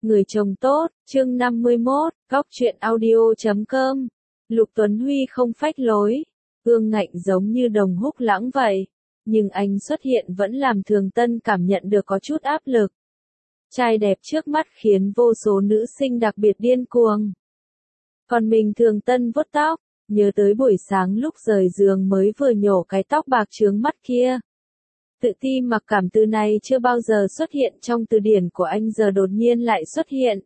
Người chồng tốt, chương 51, góc truyện audio.com. Lục Tuấn Huy không phách lối, ương ngạnh giống như đồng húc lãng vậy, nhưng anh xuất hiện vẫn làm Thường Tân cảm nhận được có chút áp lực. Trai đẹp trước mắt khiến vô số nữ sinh đặc biệt điên cuồng. Còn mình Thường Tân vuốt tóc, nhớ tới buổi sáng lúc rời giường mới vừa nhổ cái tóc bạc chướng mắt kia. Tự ti mặc cảm từ này chưa bao giờ xuất hiện trong từ điển của anh giờ đột nhiên lại xuất hiện.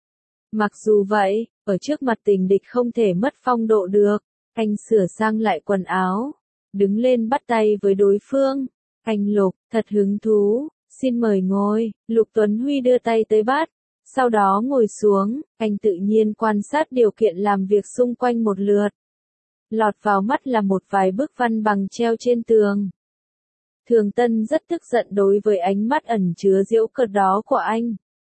Mặc dù vậy, ở trước mặt tình địch không thể mất phong độ được, anh sửa sang lại quần áo, đứng lên bắt tay với đối phương. Anh Lục, thật hứng thú, xin mời ngồi. Lục Tuấn Huy đưa tay tới bát, sau đó ngồi xuống, anh tự nhiên quan sát điều kiện làm việc xung quanh một lượt. Lọt vào mắt là một vài bức văn bằng treo trên tường. Thường Tân rất tức giận đối với ánh mắt ẩn chứa giễu cợt đó của anh.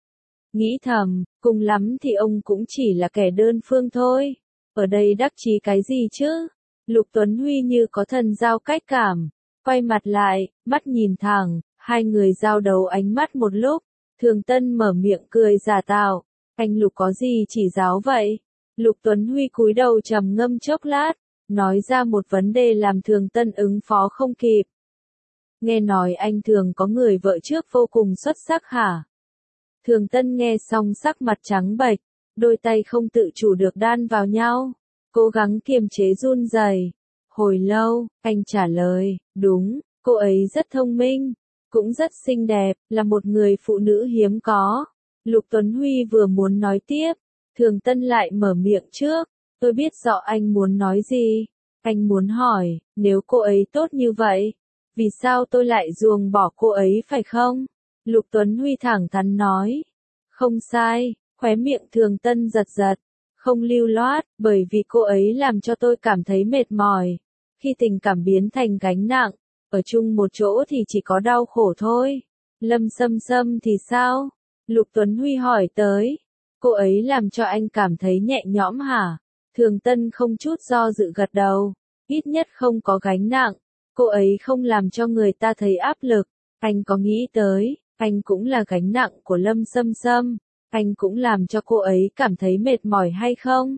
Nghĩ thầm, cùng lắm thì ông cũng chỉ là kẻ đơn phương thôi. Ở đây đắc chí cái gì chứ? Lục Tuấn Huy như có thần giao cách cảm, quay mặt lại, mắt nhìn thẳng, hai người giao đấu ánh mắt một lúc. Thường Tân mở miệng cười giả tạo, anh Lục có gì chỉ giáo vậy? Lục Tuấn Huy cúi đầu trầm ngâm chốc lát, nói ra một vấn đề làm Thường Tân ứng phó không kịp. Nghe nói anh Thường có người vợ trước vô cùng xuất sắc hả? Thường Tân nghe xong sắc mặt trắng bệch, đôi tay không tự chủ được đan vào nhau, cố gắng kiềm chế run rẩy. Hồi lâu, anh trả lời, đúng, cô ấy rất thông minh, cũng rất xinh đẹp, là một người phụ nữ hiếm có. Lục Tuấn Huy vừa muốn nói tiếp, Thường Tân lại mở miệng trước, tôi biết rõ anh muốn nói gì. Anh muốn hỏi, nếu cô ấy tốt như vậy, vì sao tôi lại ruồng bỏ cô ấy phải không? Lục Tuấn Huy thẳng thắn nói. Không sai, khóe miệng Thường Tân giật giật. Không lưu loát, bởi vì cô ấy làm cho tôi cảm thấy mệt mỏi. Khi tình cảm biến thành gánh nặng, ở chung một chỗ thì chỉ có đau khổ thôi. Lâm Sâm Sâm thì sao? Lục Tuấn Huy hỏi tới. Cô ấy làm cho anh cảm thấy nhẹ nhõm hả? Thường Tân không chút do dự gật đầu. Ít nhất không có gánh nặng. Cô ấy không làm cho người ta thấy áp lực. Anh có nghĩ tới, anh cũng là gánh nặng của Lâm Sâm Sâm. Anh cũng làm cho cô ấy cảm thấy mệt mỏi hay không?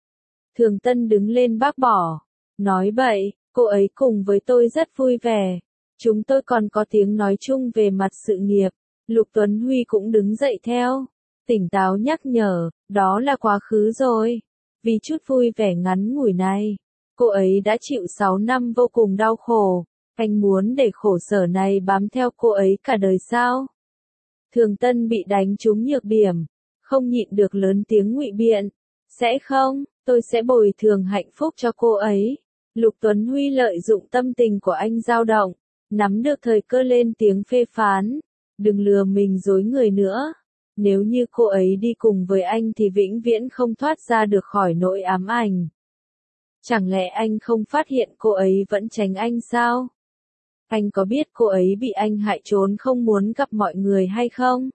Thường Tân đứng lên bác bỏ. Nói bậy, cô ấy cùng với tôi rất vui vẻ. Chúng tôi còn có tiếng nói chung về mặt sự nghiệp. Lục Tuấn Huy cũng đứng dậy theo. Tỉnh táo nhắc nhở, đó là quá khứ rồi. Vì chút vui vẻ ngắn ngủi này, cô ấy đã chịu 6 năm vô cùng đau khổ. Anh muốn để khổ sở này bám theo cô ấy cả đời sao? Thường Tân bị đánh trúng nhược điểm, không nhịn được lớn tiếng ngụy biện. Sẽ không, tôi sẽ bồi thường hạnh phúc cho cô ấy. Lục Tuấn Huy lợi dụng tâm tình của anh dao động, nắm được thời cơ lên tiếng phê phán. Đừng lừa mình dối người nữa. Nếu như cô ấy đi cùng với anh thì vĩnh viễn không thoát ra được khỏi nỗi ám ảnh. Chẳng lẽ anh không phát hiện cô ấy vẫn tránh anh sao? Anh có biết cô ấy bị anh hại trốn không muốn gặp mọi người hay không?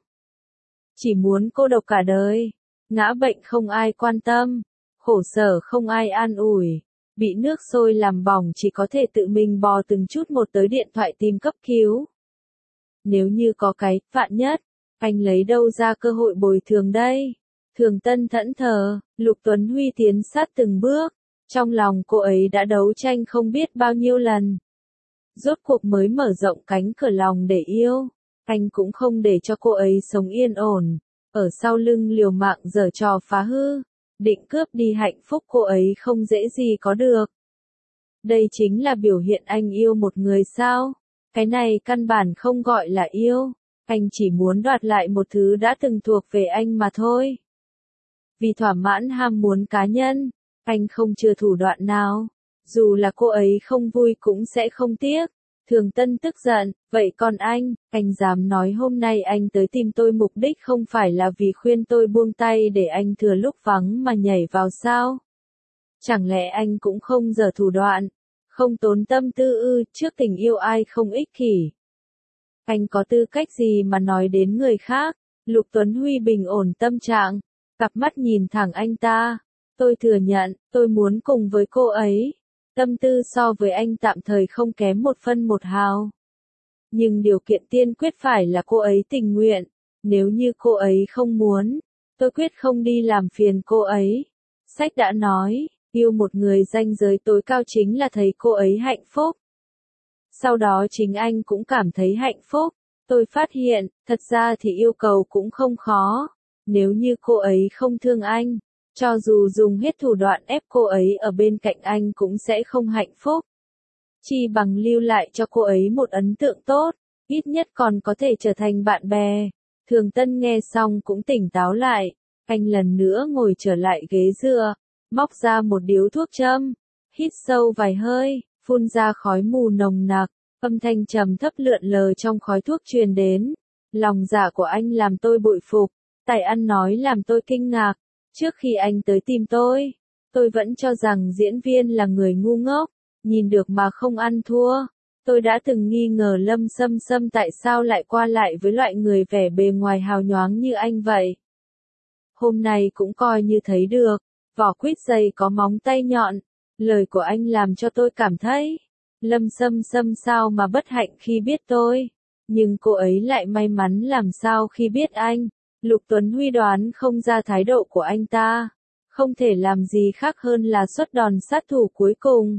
Chỉ muốn cô độc cả đời, ngã bệnh không ai quan tâm, khổ sở không ai an ủi, bị nước sôi làm bỏng chỉ có thể tự mình bò từng chút một tới điện thoại tìm cấp cứu. Nếu như có cái vạn nhất, anh lấy đâu ra cơ hội bồi thường đây? Thường Tân thẫn thờ, Lục Tuấn Huy tiến sát từng bước, trong lòng cô ấy đã đấu tranh không biết bao nhiêu lần. Rốt cuộc mới mở rộng cánh cửa lòng để yêu, anh cũng không để cho cô ấy sống yên ổn, ở sau lưng liều mạng giở trò phá hư, định cướp đi hạnh phúc cô ấy không dễ gì có được. Đây chính là biểu hiện anh yêu một người sao? Cái này căn bản không gọi là yêu, anh chỉ muốn đoạt lại một thứ đã từng thuộc về anh mà thôi. Vì thỏa mãn ham muốn cá nhân, anh không chừa thủ đoạn nào. Dù là cô ấy không vui cũng sẽ không tiếc. Thường Tân tức giận, vậy còn anh dám nói hôm nay anh tới tìm tôi mục đích không phải là vì khuyên tôi buông tay để anh thừa lúc vắng mà nhảy vào sao? Chẳng lẽ anh cũng không giở thủ đoạn, không tốn tâm tư ư? Trước tình yêu ai không ích kỷ? Anh có tư cách gì mà nói đến người khác? Lục Tuấn Huy bình ổn tâm trạng, cặp mắt nhìn thẳng anh ta. Tôi thừa nhận, tôi muốn cùng với cô ấy. Tâm tư so với anh tạm thời không kém một phân một hào. Nhưng điều kiện tiên quyết phải là cô ấy tình nguyện. Nếu như cô ấy không muốn, tôi quyết không đi làm phiền cô ấy. Sách đã nói, yêu một người ranh giới tối cao chính là thấy cô ấy hạnh phúc. Sau đó chính anh cũng cảm thấy hạnh phúc. Tôi phát hiện, thật ra thì yêu cầu cũng không khó. Nếu như cô ấy không thương anh, cho dù dùng hết thủ đoạn ép cô ấy ở bên cạnh anh cũng sẽ không hạnh phúc. Chi bằng lưu lại cho cô ấy một ấn tượng tốt, ít nhất còn có thể trở thành bạn bè. Thường Tân nghe xong cũng tỉnh táo lại, anh lần nữa ngồi trở lại ghế dựa, móc ra một điếu thuốc châm, hít sâu vài hơi, phun ra khói mù nồng nặc, âm thanh trầm thấp lượn lờ trong khói thuốc truyền đến. Lòng dạ của anh làm tôi bội phục, tài ăn nói làm tôi kinh ngạc. Trước khi anh tới tìm tôi vẫn cho rằng diễn viên là người ngu ngốc, nhìn được mà không ăn thua. Tôi đã từng nghi ngờ Lâm Sâm Sâm tại sao lại qua lại với loại người vẻ bề ngoài hào nhoáng như anh vậy. Hôm nay cũng coi như thấy được, vỏ quýt dày có móng tay nhọn. Lời của anh làm cho tôi cảm thấy, Lâm Sâm Sâm sao mà bất hạnh khi biết tôi. Nhưng cô ấy lại may mắn làm sao khi biết anh. Lục Tuấn Huy đoán không ra thái độ của anh ta. Không thể làm gì khác hơn là xuất đòn sát thủ cuối cùng.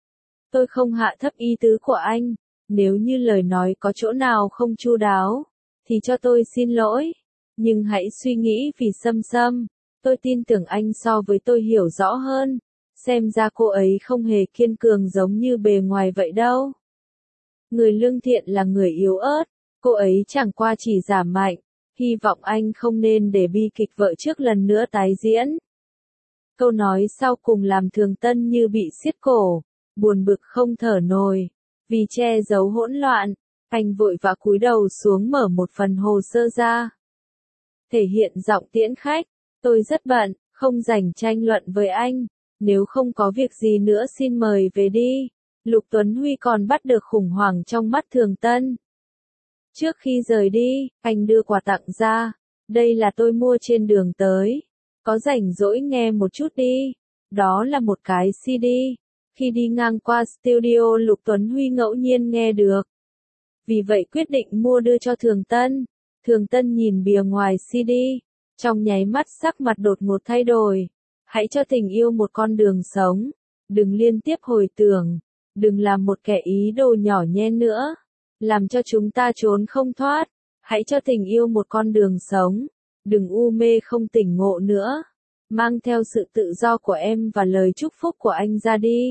Tôi không hạ thấp ý tứ của anh. Nếu như lời nói có chỗ nào không chu đáo, thì cho tôi xin lỗi. Nhưng hãy suy nghĩ vì Sâm Sâm. Tôi tin tưởng anh so với tôi hiểu rõ hơn. Xem ra cô ấy không hề kiên cường giống như bề ngoài vậy đâu. Người lương thiện là người yếu ớt. Cô ấy chẳng qua chỉ giả mạnh. Hy vọng anh không nên để bi kịch vợ trước lần nữa tái diễn. Câu nói sau cùng làm Thường Tân như bị siết cổ, buồn bực không thở nổi. Vì che giấu hỗn loạn, anh vội vã cúi đầu xuống mở một phần hồ sơ ra. Thể hiện giọng tiễn khách, tôi rất bận, không rảnh tranh luận với anh. Nếu không có việc gì nữa xin mời về đi. Lục Tuấn Huy còn bắt được khủng hoảng trong mắt Thường Tân. Trước khi rời đi, anh đưa quà tặng ra. Đây là tôi mua trên đường tới. Có rảnh rỗi nghe một chút đi. Đó là một cái CD. Khi đi ngang qua studio Lục Tuấn Huy ngẫu nhiên nghe được. Vì vậy quyết định mua đưa cho Thường Tân. Thường Tân nhìn bìa ngoài CD. Trong nháy mắt sắc mặt đột ngột thay đổi. Hãy cho tình yêu một con đường sống. Đừng liên tiếp hồi tưởng. Đừng làm một kẻ ý đồ nhỏ nhen nữa. Làm cho chúng ta trốn không thoát. Hãy cho tình yêu một con đường sống. Đừng u mê không tỉnh ngộ nữa. Mang theo sự tự do của em và lời chúc phúc của anh ra đi.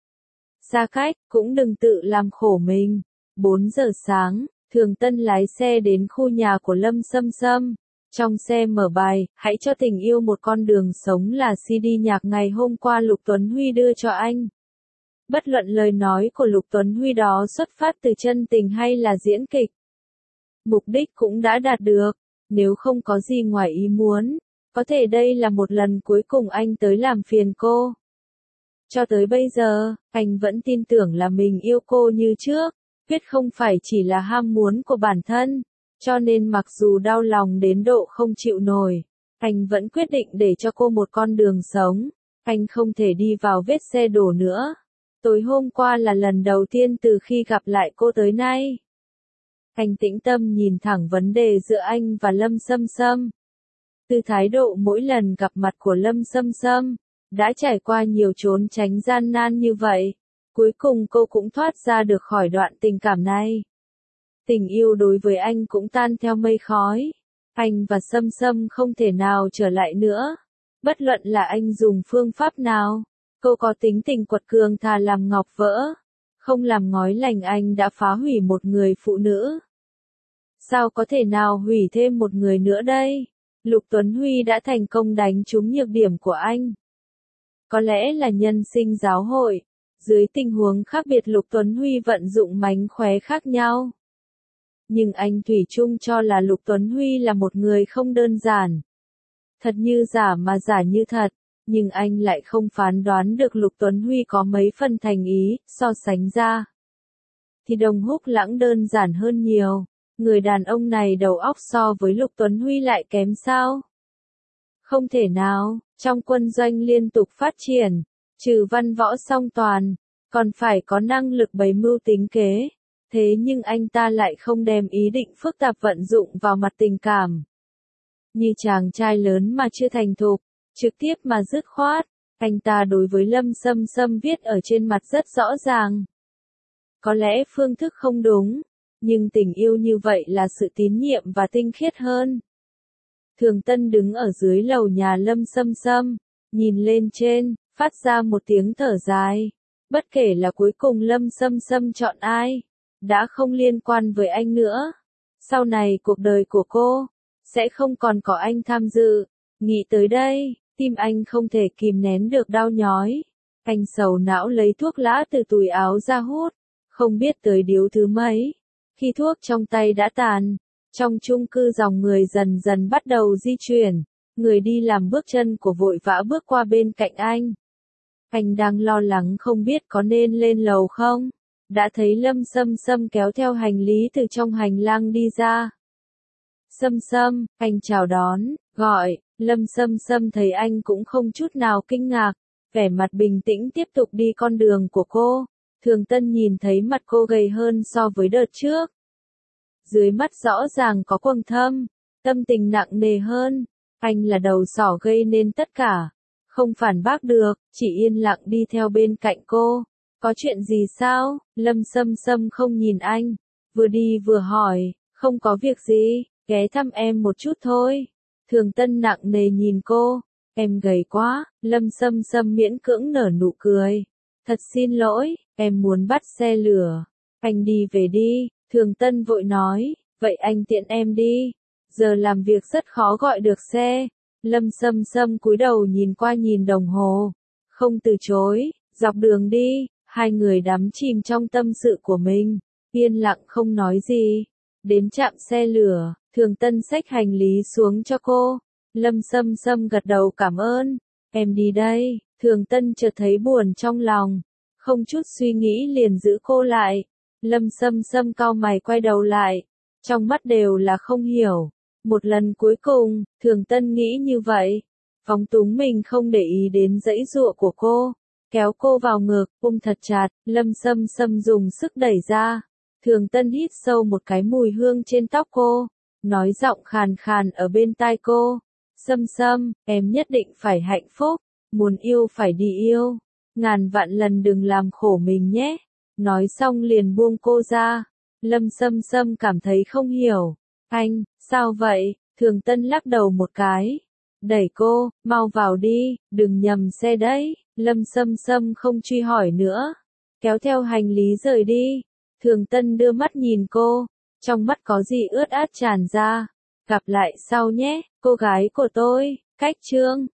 Xa cách, cũng đừng tự làm khổ mình. 4 giờ sáng, Thường Tân lái xe đến khu nhà của Lâm Sâm Sâm. Trong xe mở bài, hãy cho tình yêu một con đường sống là CD nhạc ngày hôm qua Lục Tuấn Huy đưa cho anh. Bất luận lời nói của Lục Tuấn Huy đó xuất phát từ chân tình hay là diễn kịch. Mục đích cũng đã đạt được, nếu không có gì ngoài ý muốn, có thể đây là một lần cuối cùng anh tới làm phiền cô. Cho tới bây giờ, anh vẫn tin tưởng là mình yêu cô như trước, quyết không phải chỉ là ham muốn của bản thân, cho nên mặc dù đau lòng đến độ không chịu nổi, anh vẫn quyết định để cho cô một con đường sống, anh không thể đi vào vết xe đổ nữa. Tối hôm qua là lần đầu tiên từ khi gặp lại cô tới nay. Anh tĩnh tâm nhìn thẳng vấn đề giữa anh và Lâm Sâm Sâm. Từ thái độ mỗi lần gặp mặt của Lâm Sâm Sâm, đã trải qua nhiều trốn tránh gian nan như vậy, cuối cùng cô cũng thoát ra được khỏi đoạn tình cảm này. Tình yêu đối với anh cũng tan theo mây khói. Anh và Sâm Sâm không thể nào trở lại nữa. Bất luận là anh dùng phương pháp nào, cô có tính tình quật cường thà làm ngọc vỡ. Không làm ngói lành anh đã phá hủy một người phụ nữ. Sao có thể nào hủy thêm một người nữa đây? Lục Tuấn Huy đã thành công đánh trúng nhược điểm của anh. Có lẽ là nhân sinh giáo hội. Dưới tình huống khác biệt Lục Tuấn Huy vận dụng mánh khóe khác nhau. Nhưng anh thủy chung cho là Lục Tuấn Huy là một người không đơn giản. Thật như giả mà giả như thật. Nhưng anh lại không phán đoán được Lục Tuấn Huy có mấy phần thành ý, so sánh ra. Thì Đồng Húc Lãng đơn giản hơn nhiều. Người đàn ông này đầu óc so với Lục Tuấn Huy lại kém sao? Không thể nào, trong quân doanh liên tục phát triển, trừ văn võ song toàn, còn phải có năng lực bày mưu tính kế. Thế nhưng anh ta lại không đem ý định phức tạp vận dụng vào mặt tình cảm. Như chàng trai lớn mà chưa thành thục, trực tiếp mà dứt khoát, anh ta đối với Lâm Sâm Sâm viết ở trên mặt rất rõ ràng. Có lẽ phương thức không đúng, nhưng tình yêu như vậy là sự tín nhiệm và tinh khiết hơn. Thường Tân đứng ở dưới lầu nhà Lâm Sâm Sâm, nhìn lên trên, phát ra một tiếng thở dài. Bất kể là cuối cùng Lâm Sâm Sâm chọn ai, đã không liên quan với anh nữa. Sau này cuộc đời của cô, sẽ không còn có anh tham dự. Nghĩ tới đây, tim anh không thể kìm nén được đau nhói. Anh sầu não lấy thuốc lã từ túi áo ra hút, không biết tới điếu thứ mấy. Khi thuốc trong tay đã tàn, trong chung cư dòng người dần dần bắt đầu di chuyển. Người đi làm bước chân của vội vã bước qua bên cạnh anh. Anh đang lo lắng không biết có nên lên lầu không. Đã thấy Lâm Sâm Sâm kéo theo hành lý từ trong hành lang đi ra. Sâm Sâm, anh chào đón, gọi. Lâm Sâm Sâm thấy anh cũng không chút nào kinh ngạc, vẻ mặt bình tĩnh tiếp tục đi con đường của cô. Thường Tân nhìn thấy mặt cô gầy hơn so với đợt trước. Dưới mắt rõ ràng có quầng thâm, tâm tình nặng nề hơn. Anh là đầu sỏ gây nên tất cả. Không phản bác được, chỉ yên lặng đi theo bên cạnh cô. Có chuyện gì sao? Lâm Sâm Sâm không nhìn anh, vừa đi vừa hỏi, không có việc gì, ghé thăm em một chút thôi. Thường Tân nặng nề nhìn cô, em gầy quá. Lâm Sâm Sâm miễn cưỡng nở nụ cười. Thật xin lỗi, em muốn bắt xe lửa. Anh đi về đi. Thường Tân vội nói, vậy anh tiện em đi. Giờ làm việc rất khó gọi được xe. Lâm Sâm Sâm cúi đầu nhìn qua nhìn đồng hồ, không từ chối. Dọc đường đi, hai người đắm chìm trong tâm sự của mình, yên lặng không nói gì. Đến trạm xe lửa, Thường Tân xách hành lý xuống cho cô. Lâm Sâm Sâm gật đầu cảm ơn. Em đi đây. Thường Tân chợt thấy buồn trong lòng, không chút suy nghĩ liền giữ cô lại. Lâm Sâm Sâm cau mày quay đầu lại, trong mắt đều là không hiểu. Một lần cuối cùng, Thường Tân nghĩ như vậy, phóng túng mình không để ý đến giãy giụa của cô, kéo cô vào ngực, ôm thật chặt. Lâm Sâm Sâm dùng sức đẩy ra. Thường Tân hít sâu một cái mùi hương trên tóc cô, nói giọng khàn khàn ở bên tai cô. Sâm Sâm, em nhất định phải hạnh phúc, muốn yêu phải đi yêu, ngàn vạn lần đừng làm khổ mình nhé. Nói xong liền buông cô ra. Lâm Sâm Sâm cảm thấy không hiểu. Anh, sao vậy? Thường Tân lắc đầu một cái, đẩy cô, mau vào đi, đừng nhầm xe đấy. Lâm Sâm Sâm không truy hỏi nữa, kéo theo hành lý rời đi. Thường Tân đưa mắt nhìn cô, trong mắt có gì ướt át tràn ra. Gặp lại sau nhé, cô gái của tôi. Cách chương